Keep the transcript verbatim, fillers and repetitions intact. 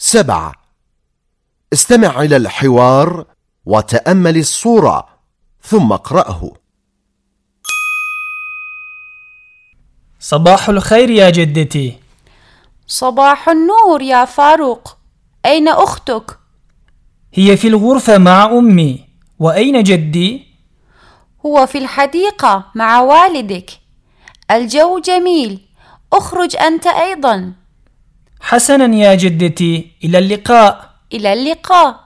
سبعة. استمع إلى الحوار وتأمل الصورة ثم اقرأه. صباح الخير يا جدتي. صباح النور يا فاروق، أين أختك؟ هي في الغرفة مع أمي. وأين جدي؟ هو في الحديقة مع والدك. الجو جميل، اخرج أنت أيضا. حسنا يا جدتي، إلى اللقاء. إلى اللقاء.